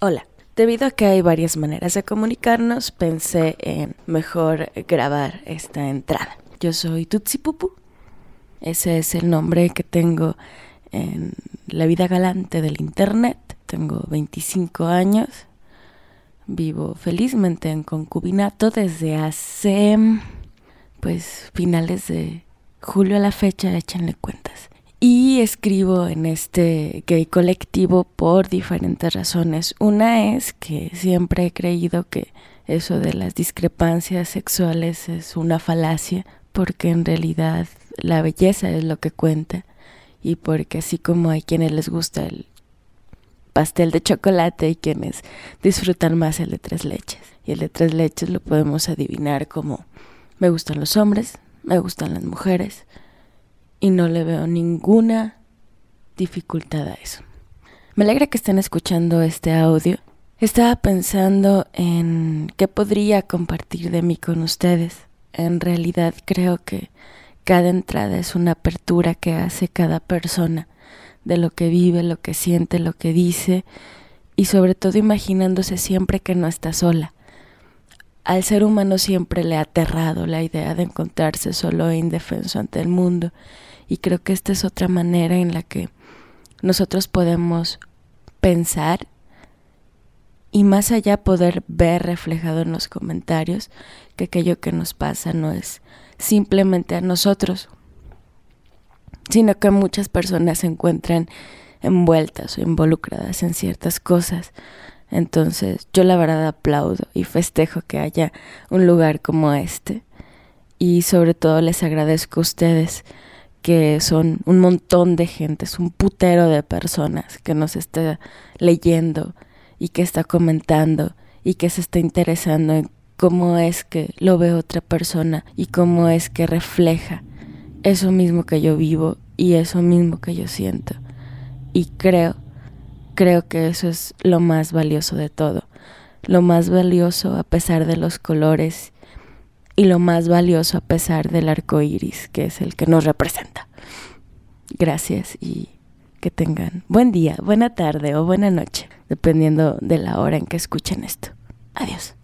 Hola, debido a que hay varias maneras de comunicarnos, pensé en mejor grabar esta entrada. Yo soy Tutsi Pupu, ese es el nombre que tengo en la vida galante del internet. Tengo 25 años, vivo felizmente en concubinato desde hace, finales de julio a la fecha, échenle cuentas. Y escribo en este gay colectivo por diferentes razones. Una es que siempre he creído que eso de las discrepancias sexuales es una falacia, porque en realidad la belleza es lo que cuenta, y porque así como hay quienes les gusta el pastel de chocolate y quienes disfrutan más el de 3 leches. Y el de 3 leches lo podemos adivinar como: me gustan los hombres, me gustan las mujeres, y no le veo ninguna dificultad a eso. Me alegra que estén escuchando este audio. Estaba pensando en qué podría compartir de mí con ustedes. En realidad creo que cada entrada es una apertura que hace cada persona de lo que vive, lo que siente, lo que dice, y sobre todo imaginándose siempre que no está sola. Al ser humano siempre le ha aterrado la idea de encontrarse solo e indefenso ante el mundo, y creo que esta es otra manera en la que nosotros podemos pensar y más allá poder ver reflejado en los comentarios que aquello que nos pasa no es simplemente a nosotros, sino que muchas personas se encuentran envueltas o involucradas en ciertas cosas. Entonces yo la verdad aplaudo y festejo que haya un lugar como este, y sobre todo les agradezco a ustedes, que son un montón de gente, es un putero de personas que nos está leyendo y que está comentando y que se está interesando en cómo es que lo ve otra persona y cómo es que refleja eso mismo que yo vivo y eso mismo que yo siento. Y creo que eso es lo más valioso de todo, lo más valioso a pesar de los colores y lo más valioso a pesar del arco iris, que es el que nos representa. Gracias y que tengan buen día, buena tarde o buena noche, dependiendo de la hora en que escuchen esto. Adiós.